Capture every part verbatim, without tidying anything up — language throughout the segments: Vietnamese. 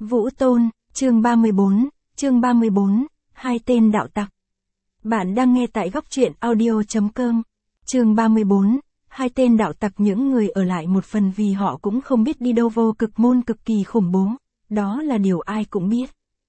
Vũ Tôn, chương ba mươi bốn, chương ba mươi bốn, hai tên đạo tặc. Bạn đang nghe tại góc truyện audio chấm com. Chương ba mươi bốn, hai tên đạo tặc. Những người ở lại một phần vì họ cũng không biết đi đâu. Vô cực môn cực kỳ khủng bố, đó là điều ai cũng biết.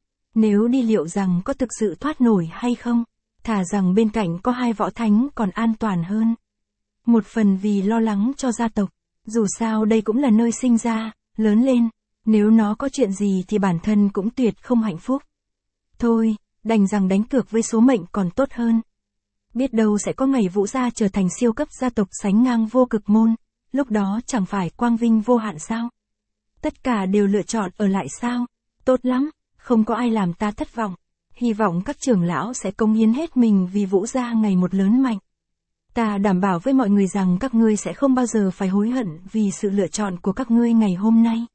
Nếu đi liệu rằng có thực sự thoát nổi hay không, thà rằng bên cạnh có hai võ thánh còn an toàn hơn. Một phần vì lo lắng cho gia tộc, dù sao đây cũng là nơi sinh ra, lớn lên, nếu nó có chuyện gì thì bản thân cũng tuyệt không hạnh phúc. Thôi, đành rằng đánh cược với số mệnh còn tốt hơn. Biết đâu sẽ có ngày Vũ gia trở thành siêu cấp gia tộc sánh ngang vô cực môn, lúc đó chẳng phải quang vinh vô hạn sao? Tất cả đều lựa chọn ở lại sao? Tốt lắm, không có ai làm ta thất vọng. Hy vọng các trưởng lão sẽ cống hiến hết mình vì Vũ gia ngày một lớn mạnh. Ta đảm bảo với mọi người rằng các ngươi sẽ không bao giờ phải hối hận vì sự lựa chọn của các ngươi ngày hôm nay.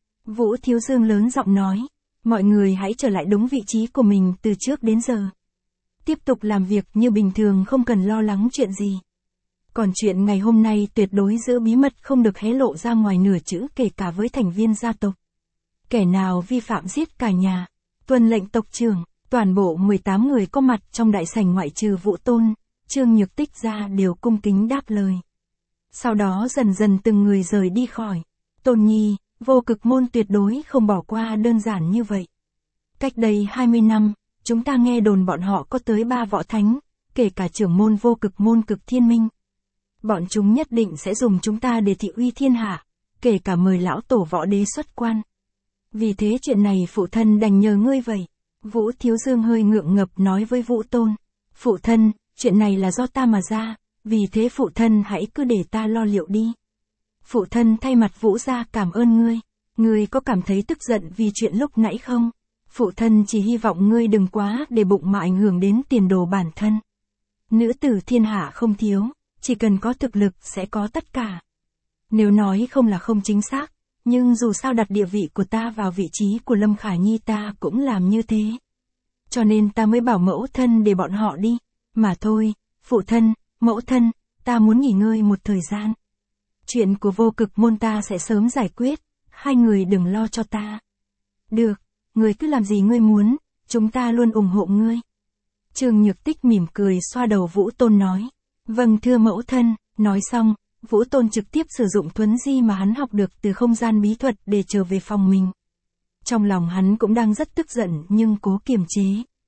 Vũ Thiếu Dương lớn giọng nói, mọi người hãy trở lại đúng vị trí của mình từ trước đến giờ. Tiếp tục làm việc như bình thường, không cần lo lắng chuyện gì. Còn chuyện ngày hôm nay tuyệt đối giữ bí mật, không được hé lộ ra ngoài nửa chữ, kể cả với thành viên gia tộc. Kẻ nào vi phạm giết cả nhà. Tuân lệnh tộc trưởng. Toàn bộ mười tám người có mặt trong đại sảnh ngoại trừ Vũ Tôn, Trương Nhược Tích ra đều cung kính đáp lời. Sau đó dần dần từng người rời đi khỏi. Tôn Nhi, vô cực môn tuyệt đối không bỏ qua đơn giản như vậy. Cách đây hai mươi năm, chúng ta nghe đồn bọn họ có tới ba võ thánh, kể cả trưởng môn vô cực môn Cực Thiên Minh. Bọn chúng nhất định sẽ dùng chúng ta để thị uy thiên hạ, kể cả mời lão tổ võ đế xuất quan. Vì thế chuyện này phụ thân đành nhờ ngươi vậy. Vũ Thiếu Dương hơi ngượng ngập nói với Vũ Tôn. Phụ thân, chuyện này là do ta mà ra, vì thế phụ thân hãy cứ để ta lo liệu đi. Phụ thân thay mặt Vũ gia cảm ơn ngươi. Ngươi có cảm thấy tức giận vì chuyện lúc nãy không? Phụ thân chỉ hy vọng ngươi đừng quá để bụng mà ảnh hưởng đến tiền đồ bản thân. Nữ tử thiên hạ không thiếu, chỉ cần có thực lực sẽ có tất cả. Nếu nói không là không chính xác, nhưng dù sao đặt địa vị của ta vào vị trí của Lâm Khả Nhi ta cũng làm như thế. Cho nên ta mới bảo mẫu thân để bọn họ đi. Mà thôi, phụ thân, mẫu thân, ta muốn nghỉ ngơi một thời gian. Chuyện của vô cực môn ta sẽ sớm giải quyết, hai người đừng lo cho ta. Được, ngươi cứ làm gì ngươi muốn, chúng ta luôn ủng hộ ngươi. Trương Nhược Tích mỉm cười xoa đầu Vũ Tôn nói. Vâng thưa mẫu thân. Nói xong, Vũ Tôn trực tiếp sử dụng thuấn di mà hắn học được từ không gian bí thuật để trở về phòng mình. Trong lòng hắn cũng đang rất tức giận nhưng cố kiềm chế.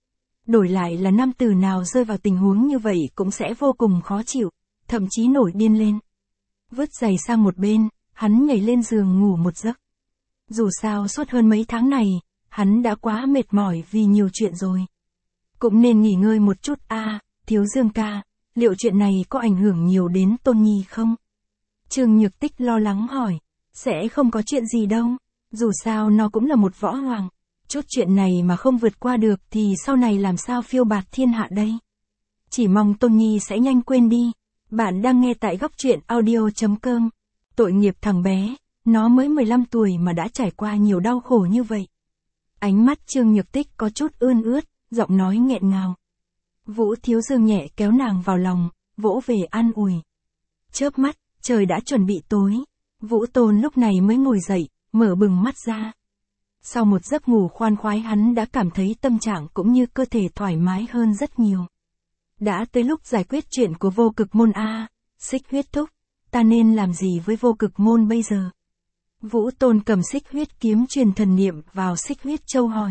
Đổi lại là nam tử nào rơi vào tình huống như vậy cũng sẽ vô cùng khó chịu, thậm chí nổi điên lên. Vứt giày sang một bên, hắn nhảy lên giường ngủ một giấc. Dù sao suốt hơn mấy tháng này, hắn đã quá mệt mỏi vì nhiều chuyện rồi. Cũng nên nghỉ ngơi một chút. a à, Thiếu Dương ca, liệu chuyện này có ảnh hưởng nhiều đến Tôn Nhi không? Trương Nhược Tích lo lắng hỏi. Sẽ không có chuyện gì đâu, dù sao nó cũng là một võ hoàng. Chút chuyện này mà không vượt qua được thì sau này làm sao phiêu bạt thiên hạ đây? Chỉ mong Tôn Nhi sẽ nhanh quên đi. Bạn đang nghe tại góc truyện audio chấm com. Tội nghiệp thằng bé, nó mới mười lăm tuổi mà đã trải qua nhiều đau khổ như vậy. Ánh mắt Trương Nhược Tích có chút ươn ướt, giọng nói nghẹn ngào. Vũ Thiếu Dương nhẹ kéo nàng vào lòng, vỗ về an ủi. Chớp mắt, trời đã chuẩn bị tối. Vũ Tôn lúc này mới ngồi dậy, mở bừng mắt ra. Sau một giấc ngủ khoan khoái, hắn đã cảm thấy tâm trạng cũng như cơ thể thoải mái hơn rất nhiều. Đã tới lúc giải quyết chuyện của vô cực môn. a à, Xích huyết thúc, ta nên làm gì với vô cực môn bây giờ? Vũ Tôn cầm xích huyết kiếm truyền thần niệm vào xích huyết châu hỏi.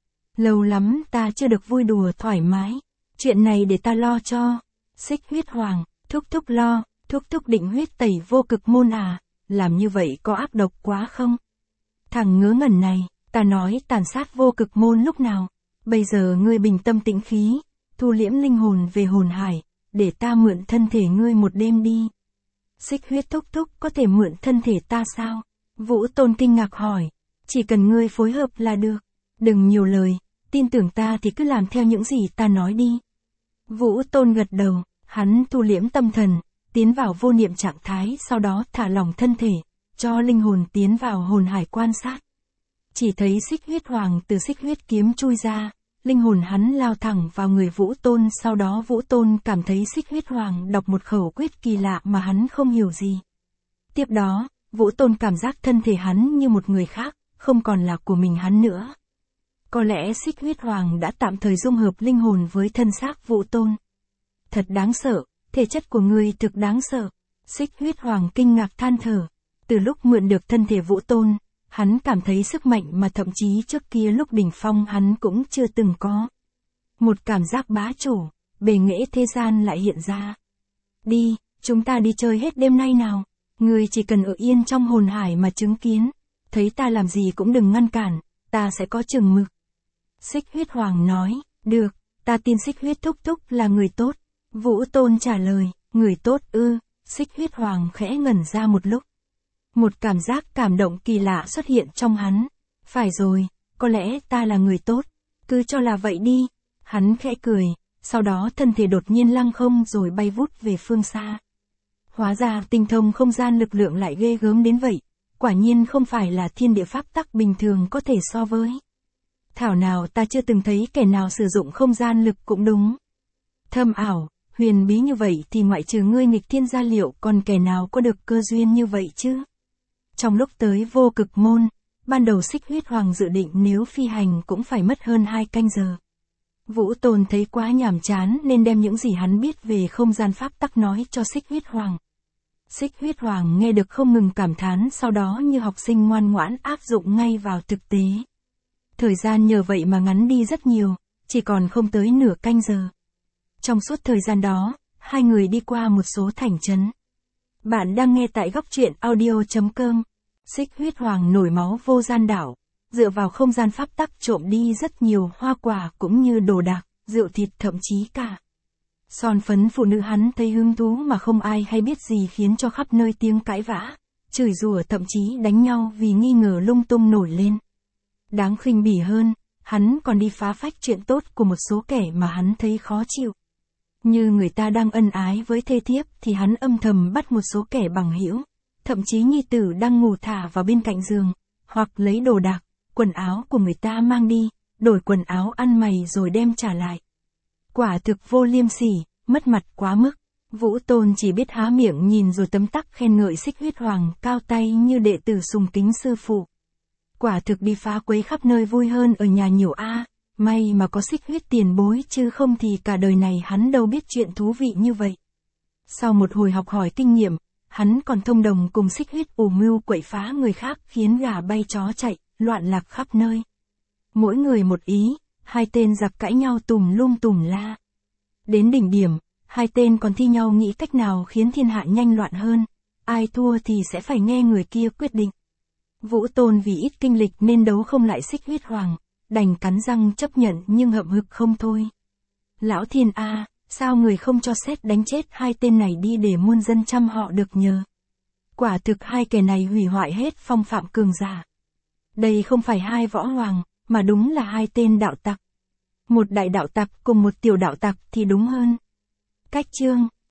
Lâu lắm ta chưa được vui đùa thoải mái, chuyện này để ta lo cho. Xích huyết hoàng, thúc thúc lo, thúc thúc định huyết tẩy vô cực môn à? Làm như vậy có ác độc quá không? Thằng ngớ ngẩn này, ta nói tàn sát vô cực môn lúc nào? Bây giờ ngươi bình tâm tĩnh khí, thu liễm linh hồn về hồn hải, để ta mượn thân thể ngươi một đêm đi. Xích huyết thúc thúc có thể mượn thân thể ta sao? Vũ Tôn kinh ngạc hỏi. Chỉ cần ngươi phối hợp là được. Đừng nhiều lời, tin tưởng ta thì cứ làm theo những gì ta nói đi. Vũ Tôn gật đầu, hắn thu liễm tâm thần, tiến vào vô niệm trạng thái, sau đó thả lỏng thân thể, cho linh hồn tiến vào hồn hải quan sát. Chỉ thấy xích huyết hoàng từ xích huyết kiếm chui ra, linh hồn hắn lao thẳng vào người Vũ Tôn, sau đó Vũ Tôn cảm thấy xích huyết hoàng đọc một khẩu quyết kỳ lạ mà hắn không hiểu gì. Tiếp đó, Vũ Tôn cảm giác thân thể hắn như một người khác, không còn là của mình hắn nữa. Có lẽ Xích Huyết Hoàng đã tạm thời dung hợp linh hồn với thân xác Vũ Tôn. Thật đáng sợ, thể chất của ngươi thực đáng sợ. Xích Huyết Hoàng kinh ngạc than thở. Từ lúc mượn được thân thể Vũ Tôn, hắn cảm thấy sức mạnh mà thậm chí trước kia lúc đỉnh phong hắn cũng chưa từng có. Một cảm giác bá chủ, bề nghệ thế gian lại hiện ra. Đi, chúng ta đi chơi hết đêm nay nào. Ngươi chỉ cần ở yên trong hồn hải mà chứng kiến. Thấy ta làm gì cũng đừng ngăn cản, ta sẽ có chừng mực. Xích Huyết Hoàng nói, được, ta tin Xích Huyết thúc thúc là người tốt. Vũ Tôn trả lời, người tốt ư. Xích Huyết Hoàng khẽ ngẩn ra một lúc. Một cảm giác cảm động kỳ lạ xuất hiện trong hắn. Phải rồi, có lẽ ta là người tốt. Cứ cho là vậy đi. Hắn khẽ cười, sau đó thân thể đột nhiên lăng không rồi bay vút về phương xa. Hóa ra tinh thông không gian lực lượng lại ghê gớm đến vậy. Quả nhiên không phải là thiên địa pháp tắc bình thường có thể so với. Thảo nào ta chưa từng thấy kẻ nào sử dụng không gian lực cũng đúng. Thâm ảo, huyền bí như vậy thì ngoại trừ ngươi nghịch thiên gia liệu còn kẻ nào có được cơ duyên như vậy chứ? Trong lúc tới vô cực môn, ban đầu Xích Huyết Hoàng dự định nếu phi hành cũng phải mất hơn hai canh giờ. Vũ Tôn thấy quá nhàm chán nên đem những gì hắn biết về không gian pháp tắc nói cho Xích Huyết Hoàng. Xích Huyết Hoàng nghe được không ngừng cảm thán, sau đó như học sinh ngoan ngoãn áp dụng ngay vào thực tế. Thời gian nhờ vậy mà ngắn đi rất nhiều, chỉ còn không tới nửa canh giờ. Trong suốt thời gian đó, hai người đi qua một số thành trấn. Bạn đang nghe tại góc truyện audio chấm com. Xích Huyết Hoàng nổi máu vô gian đảo, dựa vào không gian pháp tắc trộm đi rất nhiều hoa quả cũng như đồ đạc, rượu thịt, thậm chí cả son phấn phụ nữ. Hắn thấy hứng thú mà không ai hay biết gì khiến cho khắp nơi tiếng cãi vã, chửi rủa, thậm chí đánh nhau vì nghi ngờ lung tung nổi lên. Đáng khinh bỉ hơn, hắn còn đi phá phách chuyện tốt của một số kẻ mà hắn thấy khó chịu. Như người ta đang ân ái với thê thiếp thì hắn âm thầm bắt một số kẻ bằng hữu, thậm chí nhi tử đang ngủ thả vào bên cạnh giường, hoặc lấy đồ đạc, quần áo của người ta mang đi, đổi quần áo ăn mày rồi đem trả lại. Quả thực vô liêm sỉ, mất mặt quá mức. Vũ Tôn chỉ biết há miệng nhìn rồi tấm tắc khen ngợi Xích Huyết Hoàng cao tay như đệ tử sùng kính sư phụ. Quả thực đi phá quấy khắp nơi vui hơn ở nhà nhiều a. May mà có Xích Huyết tiền bối chứ không thì cả đời này hắn đâu biết chuyện thú vị như vậy. Sau một hồi học hỏi kinh nghiệm, hắn còn thông đồng cùng Xích Huyết ủ mưu quậy phá người khác khiến gà bay chó chạy, loạn lạc khắp nơi. Mỗi người một ý, hai tên giặc cãi nhau tùm lum tùm la. Đến đỉnh điểm, hai tên còn thi nhau nghĩ cách nào khiến thiên hạ nhanh loạn hơn, ai thua thì sẽ phải nghe người kia quyết định. Vũ Tôn vì ít kinh lịch nên đấu không lại Xích Huyết Hoàng, đành cắn răng chấp nhận nhưng hậm hực không thôi. Lão thiên a, sao người không cho xét đánh chết hai tên này đi để muôn dân chăm họ được nhờ. Quả thực hai kẻ này hủy hoại hết phong phạm cường giả. Đây không phải hai võ hoàng, mà đúng là hai tên đạo tặc. Một đại đạo tặc cùng một tiểu đạo tặc thì đúng hơn. Cách chương